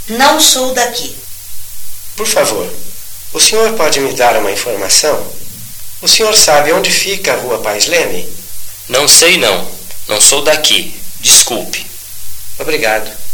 Não sou daqui. Por favor, o senhor pode me dar uma informação? O senhor sabe onde fica a Rua Pais Leme? Não sei não. Não sou daqui. Desculpe. Obrigado.